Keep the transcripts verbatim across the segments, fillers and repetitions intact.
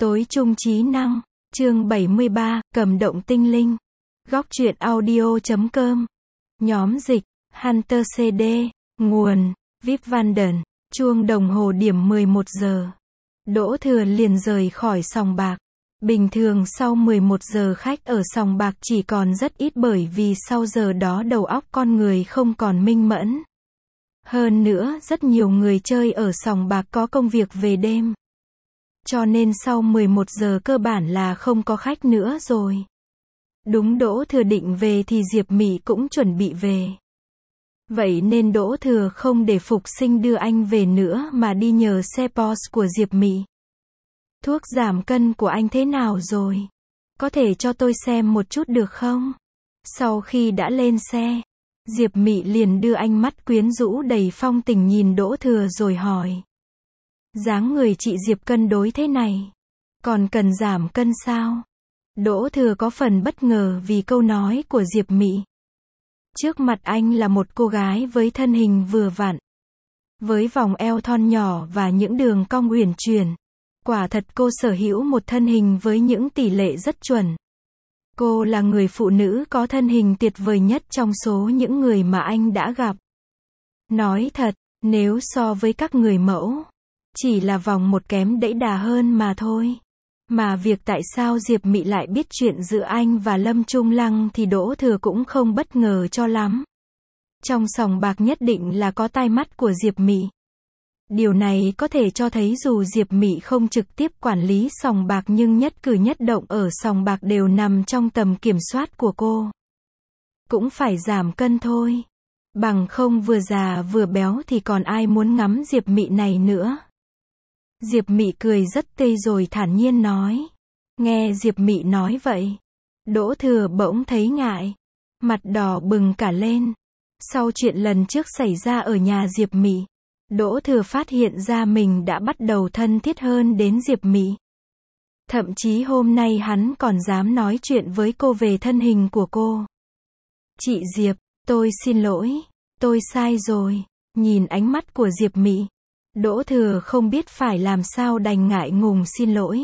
Tối trung trí năng, chương bảy mươi ba, cầm động tinh linh. Góc truyện audio chấm com. Nhóm dịch, Hunter xê đê, nguồn, Vip Vanden, chuông đồng hồ điểm mười một giờ. Đỗ Thừa liền rời khỏi sòng bạc. Bình thường sau mười một giờ khách ở sòng bạc chỉ còn rất ít bởi vì sau giờ đó đầu óc con người không còn minh mẫn. Hơn nữa, rất nhiều người chơi ở sòng bạc có công việc về đêm. Cho nên sau mười một giờ cơ bản là không có khách nữa rồi. Đúng Đỗ Thừa định về thì Diệp Mị cũng chuẩn bị về. Vậy nên Đỗ Thừa không để Phục Sinh đưa anh về nữa mà đi nhờ xe Porsche của Diệp Mị. Thuốc giảm cân của anh thế nào rồi? Có thể cho tôi xem một chút được không? Sau khi đã lên xe, Diệp Mị liền đưa ánh mắt quyến rũ đầy phong tình nhìn Đỗ Thừa rồi hỏi. Dáng người chị Diệp cân đối thế này, còn cần giảm cân sao? Đỗ Thừa có phần bất ngờ vì câu nói của Diệp Mị. Trước mặt anh là một cô gái với thân hình vừa vặn, với vòng eo thon nhỏ và những đường cong uyển chuyển. Quả thật cô sở hữu một thân hình với những tỷ lệ rất chuẩn. Cô là người phụ nữ có thân hình tuyệt vời nhất trong số những người mà anh đã gặp. Nói thật, nếu so với các người mẫu, chỉ là vòng một kém đẫy đà hơn mà thôi. Mà việc tại sao Diệp Mị lại biết chuyện giữa anh và Lâm Trung Lăng thì Đỗ Thừa cũng không bất ngờ cho lắm. Trong sòng bạc nhất định là có tai mắt của Diệp Mị. Điều này có thể cho thấy dù Diệp Mị không trực tiếp quản lý sòng bạc nhưng nhất cử nhất động ở sòng bạc đều nằm trong tầm kiểm soát của cô. Cũng phải giảm cân thôi. Bằng không vừa già vừa béo thì còn ai muốn ngắm Diệp Mị này nữa. Diệp Mị cười rất tươi rồi thản nhiên nói. Nghe Diệp Mị nói vậy, Đỗ Thừa bỗng thấy ngại, mặt đỏ bừng cả lên. Sau chuyện lần trước xảy ra ở nhà Diệp Mị, Đỗ Thừa phát hiện ra mình đã bắt đầu thân thiết hơn đến Diệp Mị. Thậm chí hôm nay hắn còn dám nói chuyện với cô về thân hình của cô. Chị Diệp, tôi xin lỗi, tôi sai rồi. Nhìn ánh mắt của Diệp Mị, Đỗ Thừa không biết phải làm sao đành ngại ngùng xin lỗi.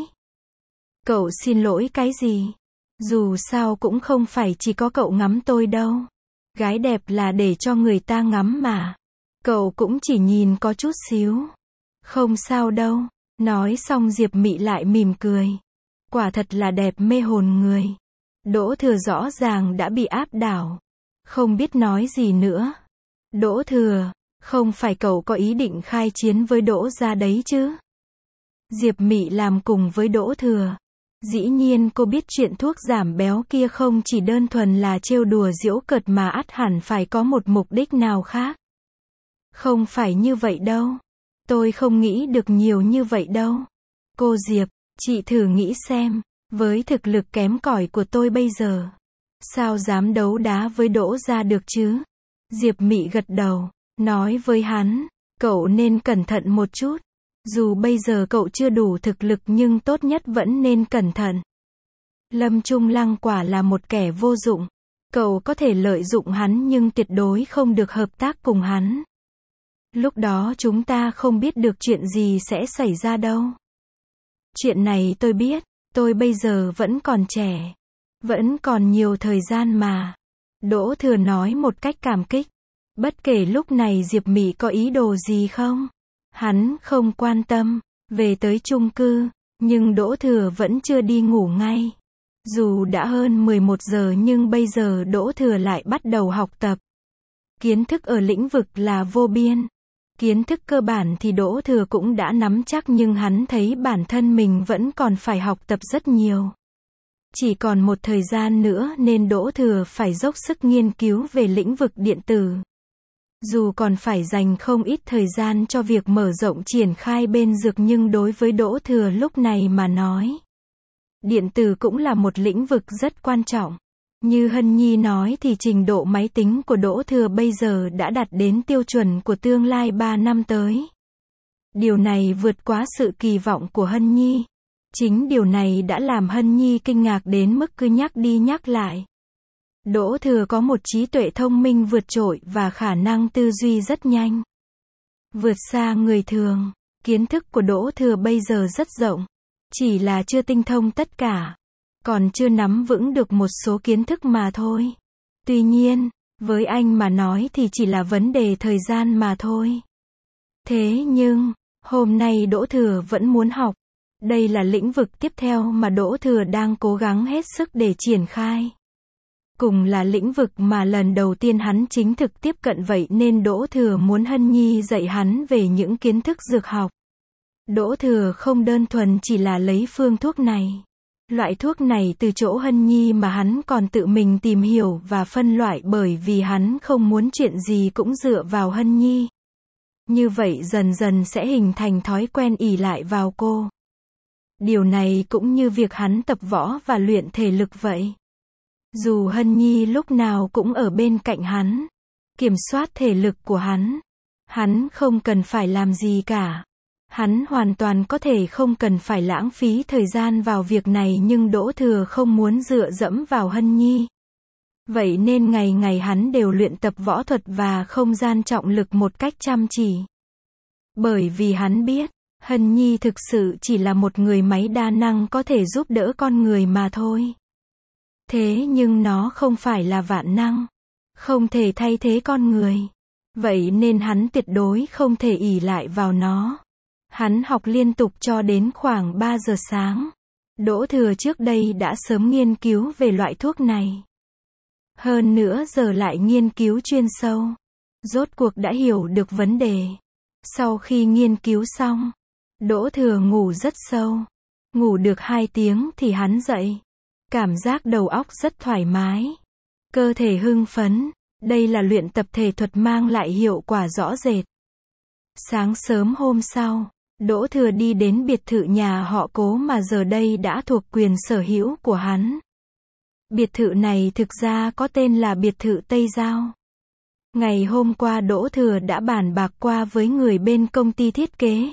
Cậu xin lỗi cái gì? Dù sao cũng không phải chỉ có cậu ngắm tôi đâu. Gái đẹp là để cho người ta ngắm mà. Cậu cũng chỉ nhìn có chút xíu. Không sao đâu. Nói xong Diệp Mị lại mỉm cười. Quả thật là đẹp mê hồn người. Đỗ Thừa rõ ràng đã bị áp đảo. Không biết nói gì nữa. Đỗ Thừa, không phải cậu có ý định khai chiến với Đỗ gia đấy chứ? Diệp Mị làm cùng với Đỗ Thừa. Dĩ nhiên cô biết chuyện thuốc giảm béo kia không chỉ đơn thuần là trêu đùa giễu cợt mà ắt hẳn phải có một mục đích nào khác. Không phải như vậy đâu. Tôi không nghĩ được nhiều như vậy đâu. Cô Diệp, chị thử nghĩ xem, với thực lực kém cỏi của tôi bây giờ, sao dám đấu đá với Đỗ gia được chứ? Diệp Mị gật đầu, nói với hắn, cậu nên cẩn thận một chút. Dù bây giờ cậu chưa đủ thực lực nhưng tốt nhất vẫn nên cẩn thận. Lâm Trung Lăng quả là một kẻ vô dụng. Cậu có thể lợi dụng hắn nhưng tuyệt đối không được hợp tác cùng hắn. Lúc đó chúng ta không biết được chuyện gì sẽ xảy ra đâu. Chuyện này tôi biết, tôi bây giờ vẫn còn trẻ. Vẫn còn nhiều thời gian mà. Đỗ Thừa nói một cách cảm kích. Bất kể lúc này Diệp Mị có ý đồ gì không, hắn không quan tâm. Về tới chung cư, nhưng Đỗ Thừa vẫn chưa đi ngủ ngay. Dù đã hơn mười một giờ nhưng bây giờ Đỗ Thừa lại bắt đầu học tập. Kiến thức ở lĩnh vực là vô biên. Kiến thức cơ bản thì Đỗ Thừa cũng đã nắm chắc nhưng hắn thấy bản thân mình vẫn còn phải học tập rất nhiều. Chỉ còn một thời gian nữa nên Đỗ Thừa phải dốc sức nghiên cứu về lĩnh vực điện tử. Dù còn phải dành không ít thời gian cho việc mở rộng triển khai bên dược nhưng đối với Đỗ Thừa lúc này mà nói, điện tử cũng là một lĩnh vực rất quan trọng. Như Hân Nhi nói thì trình độ máy tính của Đỗ Thừa bây giờ đã đạt đến tiêu chuẩn của tương lai ba năm tới. Điều này vượt quá sự kỳ vọng của Hân Nhi. Chính điều này đã làm Hân Nhi kinh ngạc đến mức cứ nhắc đi nhắc lại. Đỗ Thừa có một trí tuệ thông minh vượt trội và khả năng tư duy rất nhanh. Vượt xa người thường. Kiến thức của Đỗ Thừa bây giờ rất rộng. Chỉ là chưa tinh thông tất cả. Còn chưa nắm vững được một số kiến thức mà thôi. Tuy nhiên, với anh mà nói thì chỉ là vấn đề thời gian mà thôi. Thế nhưng, hôm nay Đỗ Thừa vẫn muốn học. Đây là lĩnh vực tiếp theo mà Đỗ Thừa đang cố gắng hết sức để triển khai. Cùng là lĩnh vực mà lần đầu tiên hắn chính thực tiếp cận, vậy nên Đỗ Thừa muốn Hân Nhi dạy hắn về những kiến thức dược học. Đỗ Thừa không đơn thuần chỉ là lấy phương thuốc này. Loại thuốc này từ chỗ Hân Nhi mà hắn còn tự mình tìm hiểu và phân loại, bởi vì hắn không muốn chuyện gì cũng dựa vào Hân Nhi. Như vậy dần dần sẽ hình thành thói quen ỷ lại vào cô. Điều này cũng như việc hắn tập võ và luyện thể lực vậy. Dù Hân Nhi lúc nào cũng ở bên cạnh hắn, kiểm soát thể lực của hắn, hắn không cần phải làm gì cả. Hắn hoàn toàn có thể không cần phải lãng phí thời gian vào việc này, nhưng Đỗ Thừa không muốn dựa dẫm vào Hân Nhi. Vậy nên ngày ngày hắn đều luyện tập võ thuật và không gian trọng lực một cách chăm chỉ. Bởi vì hắn biết, Hân Nhi thực sự chỉ là một người máy đa năng có thể giúp đỡ con người mà thôi. Thế nhưng nó không phải là vạn năng, không thể thay thế con người. Vậy nên hắn tuyệt đối không thể ỷ lại vào nó. Hắn học liên tục cho đến khoảng ba giờ sáng. Đỗ Thừa trước đây đã sớm nghiên cứu về loại thuốc này. Hơn nữa giờ lại nghiên cứu chuyên sâu. Rốt cuộc đã hiểu được vấn đề. Sau khi nghiên cứu xong, Đỗ Thừa ngủ rất sâu. Ngủ được hai tiếng thì hắn dậy. Cảm giác đầu óc rất thoải mái. Cơ thể hưng phấn. Đây là luyện tập thể thuật mang lại hiệu quả rõ rệt. Sáng sớm hôm sau, Đỗ Thừa đi đến biệt thự nhà họ Cố mà giờ đây đã thuộc quyền sở hữu của hắn. Biệt thự này thực ra có tên là biệt thự Tây Giao. Ngày hôm qua Đỗ Thừa đã bàn bạc qua với người bên công ty thiết kế.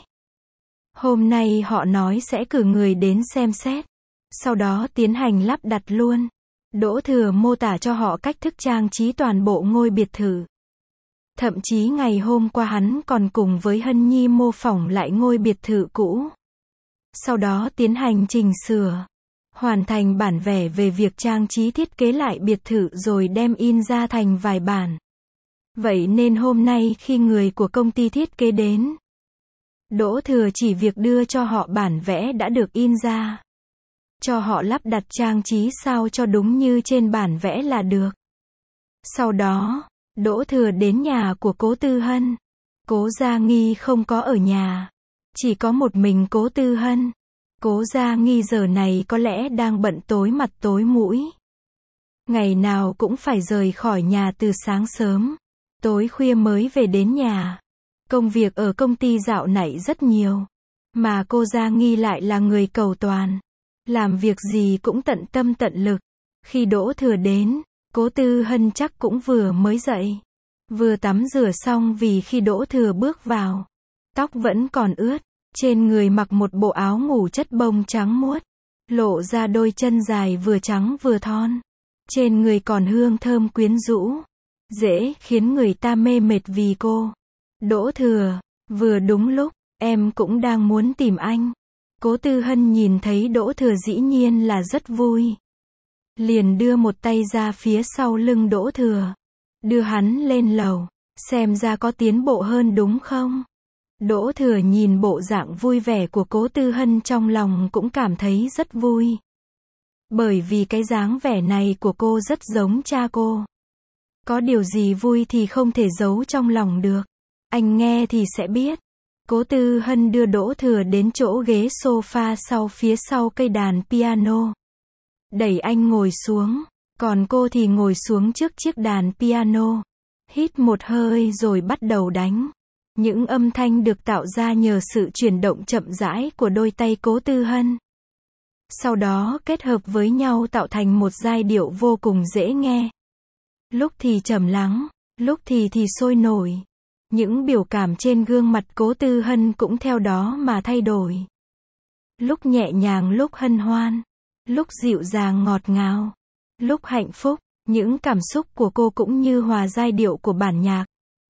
Hôm nay họ nói sẽ cử người đến xem xét, sau đó tiến hành lắp đặt luôn. Đỗ Thừa mô tả cho họ cách thức trang trí toàn bộ ngôi biệt thự. Thậm chí ngày hôm qua hắn còn cùng với Hân Nhi mô phỏng lại ngôi biệt thự cũ. Sau đó tiến hành chỉnh sửa, hoàn thành bản vẽ về việc trang trí thiết kế lại biệt thự rồi đem in ra thành vài bản. Vậy nên hôm nay khi người của công ty thiết kế đến, Đỗ Thừa chỉ việc đưa cho họ bản vẽ đã được in ra. Cho họ lắp đặt trang trí sao cho đúng như trên bản vẽ là được. Sau đó, Đỗ Thừa đến nhà của Cố Tư Hân. Cố Gia Nghi không có ở nhà. Chỉ có một mình Cố Tư Hân. Cố Gia Nghi giờ này có lẽ đang bận tối mặt tối mũi. Ngày nào cũng phải rời khỏi nhà từ sáng sớm. Tối khuya mới về đến nhà. Công việc ở công ty dạo này rất nhiều. Mà cô Gia Nghi lại là người cầu toàn. Làm việc gì cũng tận tâm tận lực. Khi Đỗ Thừa đến, Cố Tư Hân chắc cũng vừa mới dậy. Vừa tắm rửa xong vì khi Đỗ Thừa bước vào, tóc vẫn còn ướt. Trên người mặc một bộ áo ngủ chất bông trắng muốt. Lộ ra đôi chân dài vừa trắng vừa thon. Trên người còn hương thơm quyến rũ. Dễ khiến người ta mê mệt vì cô. Đỗ Thừa, vừa đúng lúc, em cũng đang muốn tìm anh. Cố Tư Hân nhìn thấy Đỗ Thừa dĩ nhiên là rất vui. Liền đưa một tay ra phía sau lưng Đỗ Thừa. Đưa hắn lên lầu. Xem ra có tiến bộ hơn đúng không? Đỗ Thừa nhìn bộ dạng vui vẻ của Cố Tư Hân trong lòng cũng cảm thấy rất vui. Bởi vì cái dáng vẻ này của cô rất giống cha cô. Có điều gì vui thì không thể giấu trong lòng được. Anh nghe thì sẽ biết. Cố Tư Hân đưa Đỗ Thừa đến chỗ ghế sofa sau phía sau cây đàn piano. Đẩy anh ngồi xuống. Còn cô thì ngồi xuống trước chiếc đàn piano. Hít một hơi rồi bắt đầu đánh. Những âm thanh được tạo ra nhờ sự chuyển động chậm rãi của đôi tay Cố Tư Hân. Sau đó kết hợp với nhau tạo thành một giai điệu vô cùng dễ nghe. Lúc thì trầm lắng, lúc thì thì sôi nổi. Những biểu cảm trên gương mặt Cố Tư Hân cũng theo đó mà thay đổi. Lúc nhẹ nhàng, lúc hân hoan, lúc dịu dàng ngọt ngào, lúc hạnh phúc, những cảm xúc của cô cũng như hòa giai điệu của bản nhạc.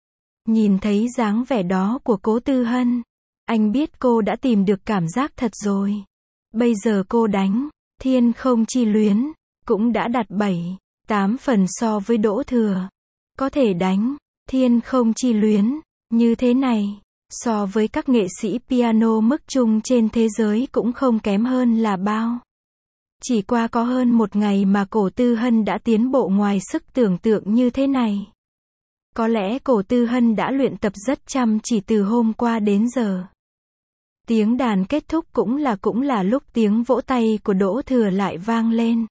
Nhìn thấy dáng vẻ đó của Cố Tư Hân, anh biết cô đã tìm được cảm giác thật rồi. Bây giờ cô đánh, Thiên Không Chi Luyến, cũng đã đạt bảy, tám phần so với Đỗ Thừa. Có thể đánh, Thiên Không Chi Luyến, như thế này, so với các nghệ sĩ piano mức trung trên thế giới cũng không kém hơn là bao. Chỉ qua có hơn một ngày mà Cổ Tư Hân đã tiến bộ ngoài sức tưởng tượng như thế này. Có lẽ Cổ Tư Hân đã luyện tập rất chăm chỉ từ hôm qua đến giờ. Tiếng đàn kết thúc cũng là cũng là lúc tiếng vỗ tay của Đỗ Thừa lại vang lên.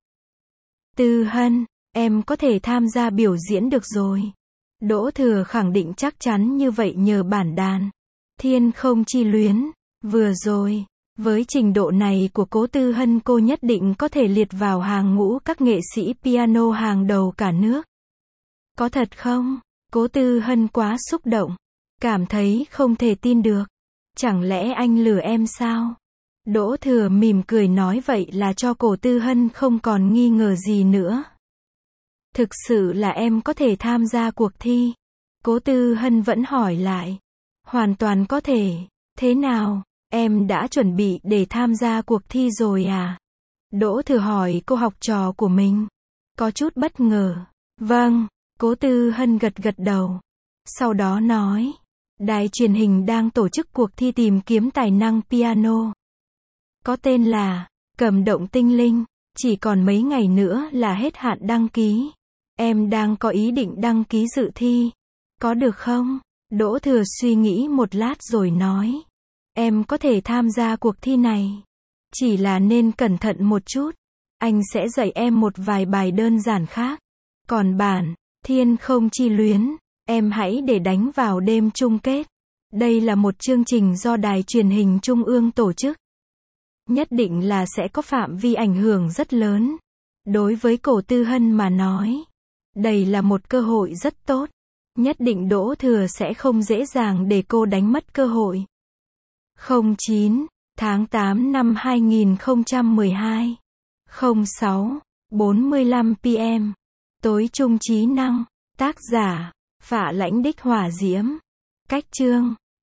Tư Hân, em có thể tham gia biểu diễn được rồi. Đỗ Thừa khẳng định chắc chắn như vậy nhờ bản đàn. Thiên Không Chi Luyến, vừa rồi, với trình độ này của Cố Tư Hân cô nhất định có thể liệt vào hàng ngũ các nghệ sĩ piano hàng đầu cả nước. Có thật không? Cố Tư Hân quá xúc động, cảm thấy không thể tin được. Chẳng lẽ anh lừa em sao? Đỗ Thừa mỉm cười nói vậy là cho Cổ Tư Hân không còn nghi ngờ gì nữa. Thực sự là em có thể tham gia cuộc thi. Cố Tư Hân vẫn hỏi lại. Hoàn toàn có thể. Thế nào, em đã chuẩn bị để tham gia cuộc thi rồi à? Đỗ Thừa hỏi cô học trò của mình. Có chút bất ngờ. Vâng, Cố Tư Hân gật gật đầu. Sau đó nói. Đài truyền hình đang tổ chức cuộc thi tìm kiếm tài năng piano. Có tên là Cầm Động Tinh Linh. Chỉ còn mấy ngày nữa là hết hạn đăng ký. Em đang có ý định đăng ký dự thi. Có được không? Đỗ Thừa suy nghĩ một lát rồi nói. Em có thể tham gia cuộc thi này. Chỉ là nên cẩn thận một chút. Anh sẽ dạy em một vài bài đơn giản khác. Còn bản Thiên Không Chi Luyến, em hãy để đánh vào đêm chung kết. Đây là một chương trình do Đài truyền hình Trung ương tổ chức. Nhất định là sẽ có phạm vi ảnh hưởng rất lớn. Đối với Cổ Tư Hân mà nói, đây là một cơ hội rất tốt. Nhất định Đỗ Thừa sẽ không dễ dàng để cô đánh mất cơ hội. không chín tháng tám năm hai nghìn không trăm mười hai. không sáu bốn mươi lăm p m. Tối trung trí năng. Tác giả, Phạ Lãnh Đích Hỏa Diễm. Cách chương